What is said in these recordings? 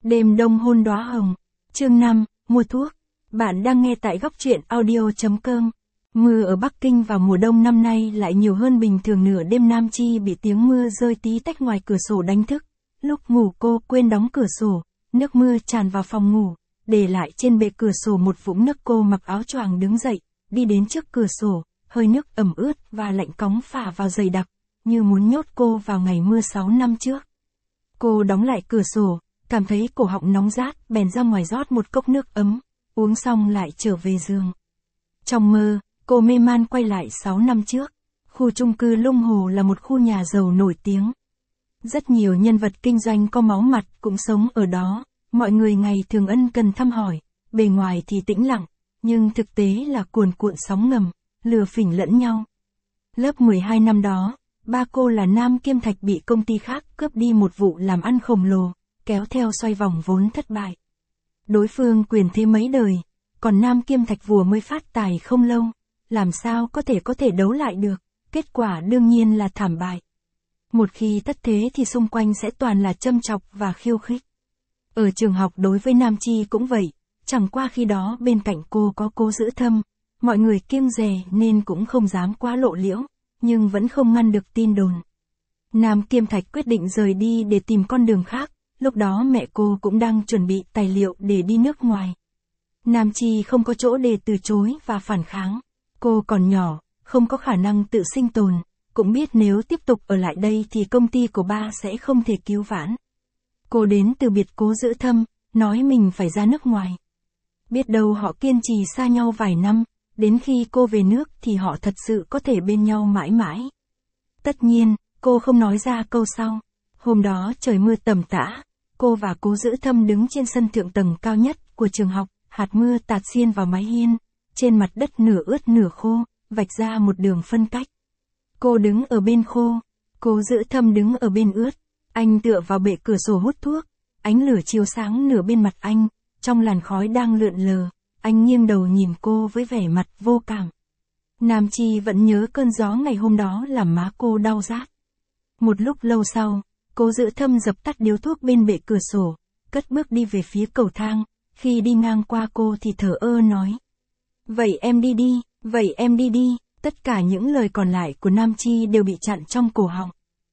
Đêm đông hôn đóa hồng. Chương 5, mua thuốc. Bạn đang nghe tại góc truyện audio.com. Mưa ở Bắc Kinh vào mùa đông năm nay lại nhiều hơn bình thường, nửa đêm Nam Chi bị tiếng mưa rơi tí tách ngoài cửa sổ đánh thức. Lúc ngủ cô quên đóng cửa sổ, nước mưa tràn vào phòng ngủ, để lại trên bệ cửa sổ một vũng nước. Cô mặc áo choàng đứng dậy, đi đến trước cửa sổ, hơi nước ẩm ướt và lạnh cóng phả vào dày đặc, như muốn nhốt cô vào ngày mưa 6 năm trước. Cô đóng lại cửa sổ, cảm thấy cổ họng nóng rát, bèn ra ngoài rót một cốc nước ấm, uống xong lại trở về giường. Trong mơ, cô mê man quay lại 6 năm trước. Khu chung cư Lung Hồ là một khu nhà giàu nổi tiếng. Rất nhiều nhân vật kinh doanh có máu mặt cũng sống ở đó, mọi người ngày thường ân cần thăm hỏi, bề ngoài thì tĩnh lặng, nhưng thực tế là cuồn cuộn sóng ngầm, lừa phỉnh lẫn nhau. Lớp 12 năm đó, ba cô là Nam Kiêm Thạch bị công ty khác cướp đi một vụ làm ăn khổng lồ, kéo theo xoay vòng vốn thất bại. Đối phương quyền thế mấy đời, còn Nam Kiêm Thạch vừa mới phát tài không lâu, làm sao có thể đấu lại được, kết quả đương nhiên là thảm bại. Một khi thất thế thì xung quanh sẽ toàn là châm chọc và khiêu khích. Ở trường học đối với Nam Chi cũng vậy, chẳng qua khi đó bên cạnh cô có Cố Giữ Thâm, mọi người kiêng dè nên cũng không dám quá lộ liễu, nhưng vẫn không ngăn được tin đồn. Nam Kiêm Thạch quyết định rời đi để tìm con đường khác, lúc đó mẹ cô cũng đang chuẩn bị tài liệu để đi nước ngoài. Nam Chi không có chỗ để từ chối và phản kháng, cô còn nhỏ, không có khả năng tự sinh tồn, cũng biết nếu tiếp tục ở lại đây thì công ty của ba sẽ không thể cứu vãn. Cô đến từ biệt Cố Giữ Thâm, nói mình phải ra nước ngoài. Biết đâu họ kiên trì xa nhau vài năm, đến khi cô về nước thì họ thật sự có thể bên nhau mãi mãi. Tất nhiên, cô không nói ra câu sau. Hôm đó trời mưa tầm tã, cô và Cố Giữ Thâm đứng trên sân thượng tầng cao nhất của trường học, hạt mưa tạt xiên vào mái hiên, trên mặt đất nửa ướt nửa khô, vạch ra một đường phân cách. Cô đứng ở bên khô, Cố Giữ Thâm đứng ở bên ướt, anh tựa vào bệ cửa sổ hút thuốc, ánh lửa chiếu sáng nửa bên mặt anh, trong làn khói đang lượn lờ, anh nghiêng đầu nhìn cô với vẻ mặt vô cảm. Nam Chi vẫn nhớ cơn gió ngày hôm đó làm má cô đau rát. Một lúc lâu sau, Cố Giữ Thâm dập tắt điếu thuốc bên bệ cửa sổ, cất bước đi về phía cầu thang, khi đi ngang qua cô thì thở ơ nói. Vậy em đi đi, vậy em đi đi, tất cả những lời còn lại của Nam Chi đều bị chặn trong cổ họng.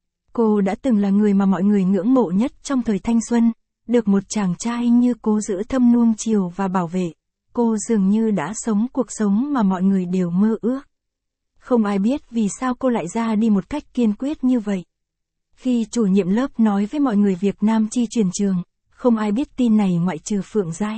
Cô đã từng là người mà mọi người ngưỡng mộ nhất trong thời thanh xuân, được một chàng trai như Cố Giữ Thâm nuông chiều và bảo vệ, cô dường như đã sống cuộc sống mà mọi người đều mơ ước. Không ai biết vì sao cô lại ra đi một cách kiên quyết như vậy. Khi chủ nhiệm lớp nói với mọi người việc Nam Chi chuyển trường, không ai biết tin này ngoại trừ Phượng Giai.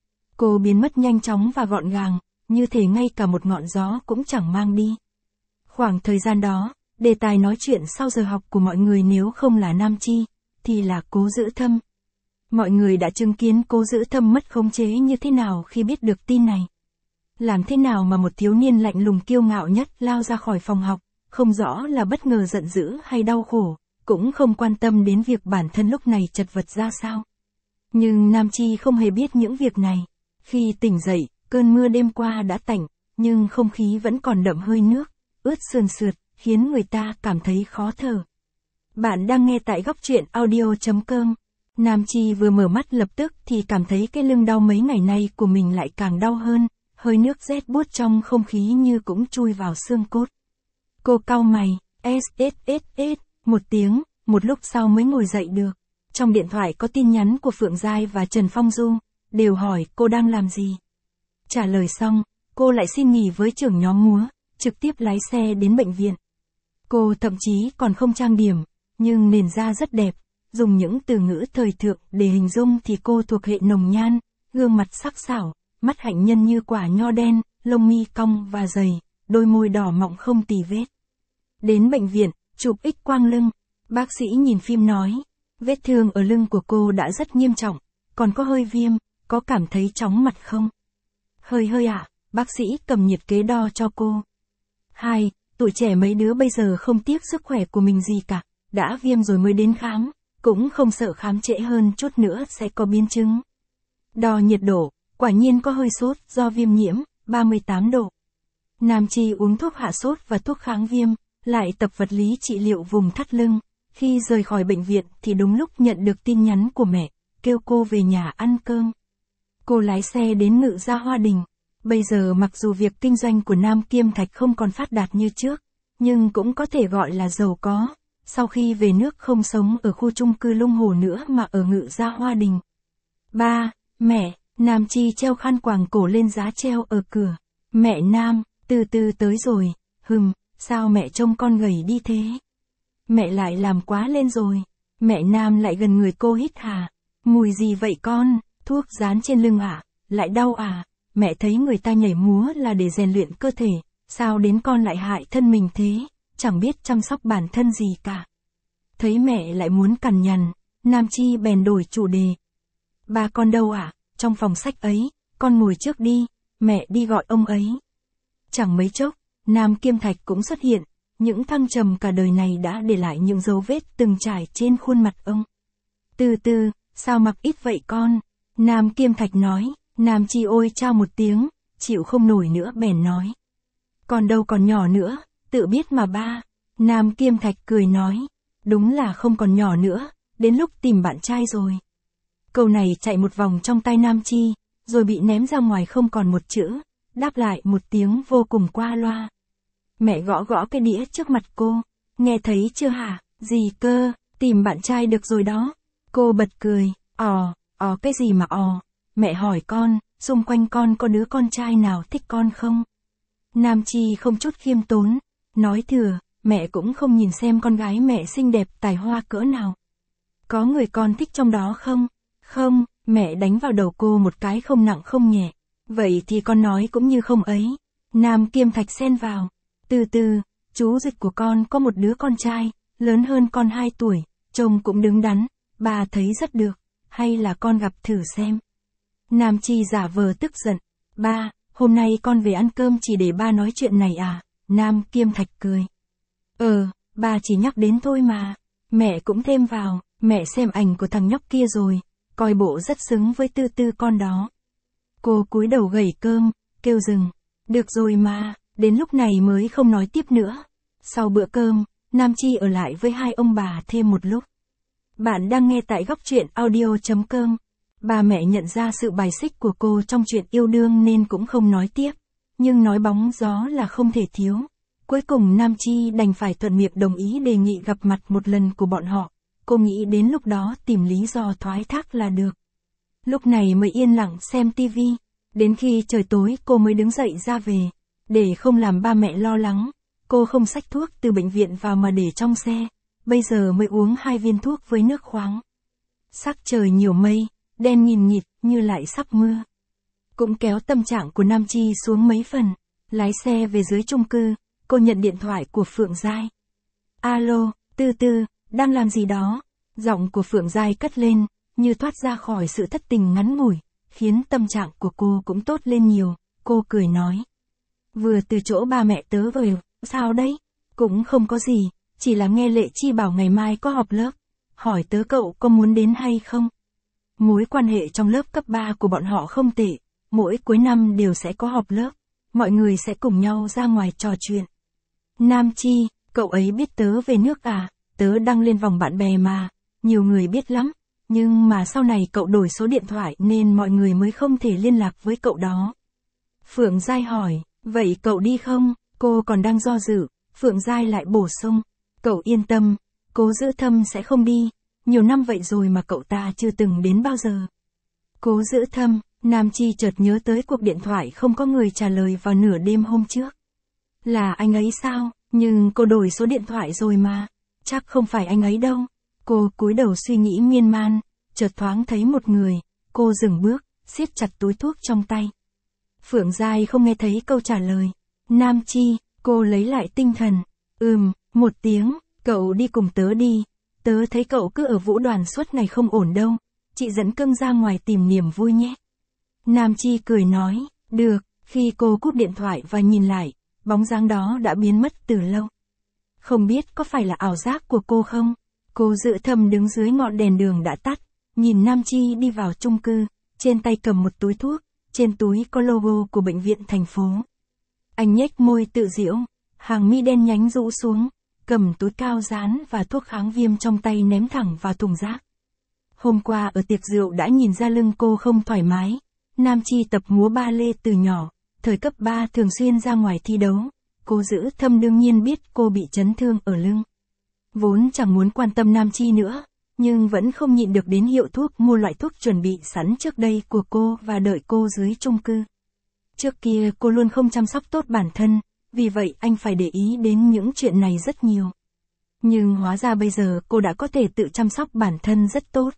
Cô biến mất nhanh chóng và gọn gàng, như thể ngay cả một ngọn gió cũng chẳng mang đi. Khoảng thời gian đó, đề tài nói chuyện sau giờ học của mọi người nếu không là Nam Chi, thì là Cố Giữ Thâm. Mọi người đã chứng kiến Cố Giữ Thâm mất khống chế như thế nào khi biết được tin này. Làm thế nào mà một thiếu niên lạnh lùng kiêu ngạo nhất lao ra khỏi phòng học, không rõ là bất ngờ giận dữ hay đau khổ, cũng không quan tâm đến việc bản thân lúc này chật vật ra sao. Nhưng Nam Chi không hề biết những việc này. Khi tỉnh dậy, cơn mưa đêm qua đã tạnh, nhưng không khí vẫn còn đậm hơi nước, ướt sườn sượt, khiến người ta cảm thấy khó thở. Bạn đang nghe tại góc truyện audio.com. Nam Chi vừa mở mắt lập tức thì cảm thấy cái lưng đau mấy ngày nay của mình lại càng đau hơn, hơi nước rét buốt trong không khí như cũng chui vào xương cốt. Cô cau mày, SSSS, một tiếng, một lúc sau mới ngồi dậy được. Trong điện thoại có tin nhắn của Phượng Giai và Trần Phong Du, đều hỏi cô đang làm gì. Trả lời xong, cô lại xin nghỉ với trưởng nhóm múa, trực tiếp lái xe đến bệnh viện. Cô thậm chí còn không trang điểm, nhưng nền da rất đẹp, dùng những từ ngữ thời thượng để hình dung thì cô thuộc hệ nồng nhan, gương mặt sắc sảo, mắt hạnh nhân như quả nho đen, lông mi cong và dày, đôi môi đỏ mọng không tì vết. Đến bệnh viện, chụp X quang lưng, bác sĩ nhìn phim nói, vết thương ở lưng của cô đã rất nghiêm trọng, còn có hơi viêm, có cảm thấy chóng mặt không? Hơi ạ, bác sĩ cầm nhiệt kế đo cho cô. 2. Tụi trẻ mấy đứa bây giờ không tiếc sức khỏe của mình gì cả, đã viêm rồi mới đến khám, cũng không sợ khám trễ hơn chút nữa sẽ có biến chứng. Đo nhiệt độ, quả nhiên có hơi sốt do viêm nhiễm, 38 độ. Nam Chi uống thuốc hạ sốt và thuốc kháng viêm, lại tập vật lý trị liệu vùng thắt lưng. Khi rời khỏi bệnh viện thì đúng lúc nhận được tin nhắn của mẹ, kêu cô về nhà ăn cơm. Cô lái xe đến Ngự Gia Hoa Đình. Bây giờ mặc dù việc kinh doanh của Nam Kiêm Thạch không còn phát đạt như trước, nhưng cũng có thể gọi là giàu có, sau khi về nước không sống ở khu chung cư Lung Hồ nữa mà ở Ngự Gia Hoa Đình. Ba, mẹ, Nam Chi treo khăn quàng cổ lên giá treo ở cửa. Mẹ Nam, từ từ tới rồi, sao mẹ trông con gầy đi thế? Mẹ lại làm quá lên rồi. Mẹ Nam lại gần người cô hít hà. Mùi gì vậy con? Thuốc dán trên lưng à? Lại đau à? Mẹ thấy người ta nhảy múa là để rèn luyện cơ thể, sao đến con lại hại thân mình thế, chẳng biết chăm sóc bản thân gì cả. Thấy mẹ lại muốn cằn nhằn, Nam Chi bèn đổi chủ đề. Ba con đâu à? Trong phòng sách ấy, con ngồi trước đi, mẹ đi gọi ông ấy. Chẳng mấy chốc, Nam Kiêm Thạch cũng xuất hiện, những thăng trầm cả đời này đã để lại những dấu vết từng trải trên khuôn mặt ông. Từ từ, sao mặc ít vậy con? Nam Kiêm Thạch nói. Nam Chi ôi chao một tiếng, chịu không nổi nữa bèn nói. Con đâu còn nhỏ nữa, tự biết mà ba. Nam Kiêm Thạch cười nói. Đúng là không còn nhỏ nữa, đến lúc tìm bạn trai rồi. Câu này chạy một vòng trong tai Nam Chi, rồi bị ném ra ngoài không còn một chữ, đáp lại một tiếng vô cùng qua loa. Mẹ gõ gõ cái đĩa trước mặt cô. Nghe thấy chưa hả? Gì cơ, tìm bạn trai được rồi đó. Cô bật cười. Cái gì mà Mẹ hỏi con, xung quanh con có đứa con trai nào thích con không? Nam Chi không chút khiêm tốn, nói thừa, mẹ cũng không nhìn xem con gái mẹ xinh đẹp tài hoa cỡ nào. Có người con thích trong đó không? Không, mẹ đánh vào đầu cô một cái không nặng không nhẹ. Vậy thì con nói cũng như không ấy. Nam Kiêm Thạch xen vào. Từ từ, chú Dịch của con có một đứa con trai, lớn hơn con 2 tuổi, trông cũng đứng đắn, bà thấy rất được, hay là con gặp thử xem. Nam Chi giả vờ tức giận. Ba, hôm nay con về ăn cơm chỉ để ba nói chuyện này à? Nam Kiêm Thạch cười. Ba chỉ nhắc đến thôi mà. Mẹ cũng thêm vào, mẹ xem ảnh của thằng nhóc kia rồi, coi bộ rất xứng với Tư Tư con đó. Cô cúi đầu gẩy cơm, kêu dừng. Được rồi mà, đến lúc này mới không nói tiếp nữa. Sau bữa cơm, Nam Chi ở lại với hai ông bà thêm một lúc. Bạn đang nghe tại góc truyện audio.com. Ba mẹ nhận ra sự bài xích của cô trong chuyện yêu đương nên cũng không nói tiếp, nhưng nói bóng gió là không thể thiếu. Cuối cùng Nam Chi đành phải thuận miệng đồng ý đề nghị gặp mặt một lần của bọn họ. Cô nghĩ đến lúc đó tìm lý do thoái thác là được. Lúc này mới yên lặng xem tivi. Đến khi trời tối cô mới đứng dậy ra về. Để không làm ba mẹ lo lắng, cô không xách thuốc từ bệnh viện vào mà để trong xe. Bây giờ mới uống 2 viên thuốc với nước khoáng. Sắc trời nhiều mây, đen nghìn nghịt như lại sắp mưa. Cũng kéo tâm trạng của Nam Chi xuống mấy phần. Lái xe về dưới chung cư, cô nhận điện thoại của Phượng Giai. Alo, Tư Tư, đang làm gì đó? Giọng của Phượng Giai cất lên, như thoát ra khỏi sự thất tình ngắn ngủi, khiến tâm trạng của cô cũng tốt lên nhiều. Cô cười nói. Vừa từ chỗ ba mẹ tớ về, sao đấy? Cũng không có gì, chỉ là nghe Lệ Chi bảo ngày mai có họp lớp. Hỏi tớ cậu có muốn đến hay không? Mối quan hệ trong lớp cấp 3 của bọn họ không tệ, mỗi cuối năm đều sẽ có họp lớp, mọi người sẽ cùng nhau ra ngoài trò chuyện. Nam Chi, cậu ấy biết tớ về nước à? Tớ đăng lên vòng bạn bè mà, nhiều người biết lắm, nhưng mà sau này cậu đổi số điện thoại nên mọi người mới không thể liên lạc với cậu đó. Phượng Giai hỏi, vậy cậu đi không? Cô còn đang do dự, Phượng Giai lại bổ sung, cậu yên tâm, Cố Giữ Thâm sẽ không đi. Nhiều năm vậy rồi mà cậu ta chưa từng đến bao giờ. Cố Giữ Thâm, Nam Chi chợt nhớ tới cuộc điện thoại không có người trả lời vào nửa đêm hôm trước. Là anh ấy sao? Nhưng cô đổi số điện thoại rồi mà. Chắc không phải anh ấy đâu. Cô cúi đầu suy nghĩ miên man, chợt thoáng thấy một người. Cô dừng bước, siết chặt túi thuốc trong tay. Phượng Giai không nghe thấy câu trả lời. Nam Chi, cô lấy lại tinh thần. Một tiếng, cậu đi cùng tớ đi. Tớ thấy cậu cứ ở Vũ Đoàn suốt ngày không ổn đâu. Chị dẫn cưng ra ngoài tìm niềm vui nhé. Nam Chi cười nói, được. Khi cô cúp điện thoại và nhìn lại, bóng dáng đó đã biến mất từ lâu. Không biết có phải là ảo giác của cô không? Cố Giữ Thâm đứng dưới ngọn đèn đường đã tắt, nhìn Nam Chi đi vào chung cư, trên tay cầm một túi thuốc, trên túi có logo của bệnh viện thành phố. Anh nhếch môi tự giễu, hàng mi đen nhánh rũ xuống, cầm túi cao dán và thuốc kháng viêm trong tay ném thẳng vào thùng rác. Hôm qua ở tiệc rượu đã nhìn ra lưng cô không thoải mái. Nam Chi tập múa ba lê từ nhỏ, thời cấp 3 thường xuyên ra ngoài thi đấu. Cô Giữ Thâm đương nhiên biết cô bị chấn thương ở lưng. Vốn chẳng muốn quan tâm Nam Chi nữa, nhưng vẫn không nhịn được đến hiệu thuốc mua loại thuốc chuẩn bị sẵn trước đây của cô và đợi cô dưới chung cư. Trước kia cô luôn không chăm sóc tốt bản thân, vì vậy anh phải để ý đến những chuyện này rất nhiều. Nhưng hóa ra bây giờ cô đã có thể tự chăm sóc bản thân rất tốt.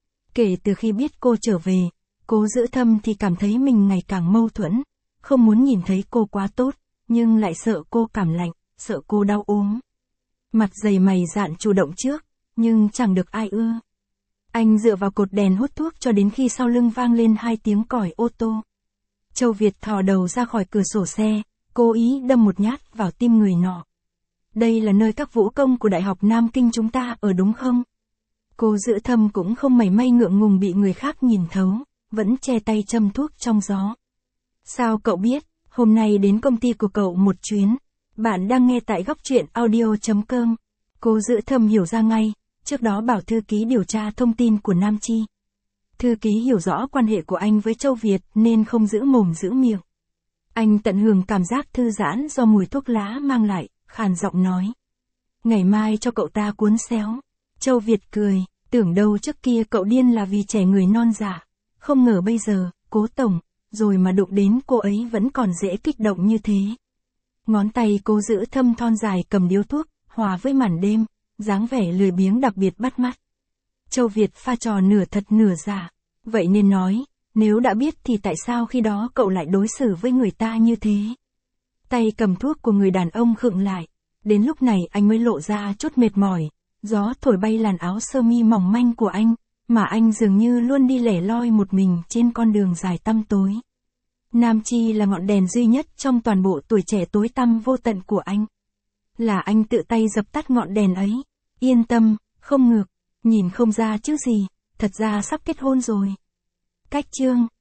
Kể từ khi biết cô trở về, Cố Giữ Thâm thì cảm thấy mình ngày càng mâu thuẫn, không muốn nhìn thấy cô quá tốt, nhưng lại sợ cô cảm lạnh, sợ cô đau ốm. Mặt dày mày dạn chủ động trước, nhưng chẳng được ai ưa. Anh dựa vào cột đèn hút thuốc cho đến khi sau lưng vang lên 2 tiếng còi ô tô. Châu Việt thò đầu ra khỏi cửa sổ xe, cố ý đâm một nhát vào tim người nọ. Đây là nơi các vũ công của Đại học Nam Kinh chúng ta ở đúng không? Cố Giữ Thâm cũng không mảy may ngượng ngùng bị người khác nhìn thấu, vẫn che tay châm thuốc trong gió. Sao cậu biết, hôm nay đến công ty của cậu một chuyến. Bạn đang nghe tại góc truyện audio.com. Cố Giữ Thâm hiểu ra ngay, trước đó bảo thư ký điều tra thông tin của Nam Chi. Thư ký hiểu rõ quan hệ của anh với Châu Việt nên không giữ mồm giữ miệng. Anh tận hưởng cảm giác thư giãn do mùi thuốc lá mang lại, khàn giọng nói. Ngày mai cho cậu ta cuốn xéo. Châu Việt cười, tưởng đâu trước kia cậu điên là vì trẻ người non dạ. Không ngờ bây giờ, Cố tổng, rồi mà đụng đến cô ấy vẫn còn dễ kích động như thế. Ngón tay Cố Giữ Thâm thon dài cầm điếu thuốc, hòa với màn đêm, dáng vẻ lười biếng đặc biệt bắt mắt. Châu Việt pha trò nửa thật nửa giả. Vậy nên nói, nếu đã biết thì tại sao khi đó cậu lại đối xử với người ta như thế? Tay cầm thuốc của người đàn ông khựng lại. Đến lúc này anh mới lộ ra chút mệt mỏi. Gió thổi bay làn áo sơ mi mỏng manh của anh, mà anh dường như luôn đi lẻ loi một mình trên con đường dài tăm tối. Nam Chi là ngọn đèn duy nhất trong toàn bộ tuổi trẻ tối tăm vô tận của anh. Là anh tự tay dập tắt ngọn đèn ấy. Yên tâm, không ngược, nhìn không ra chứ gì, thật ra sắp kết hôn rồi. Cách chương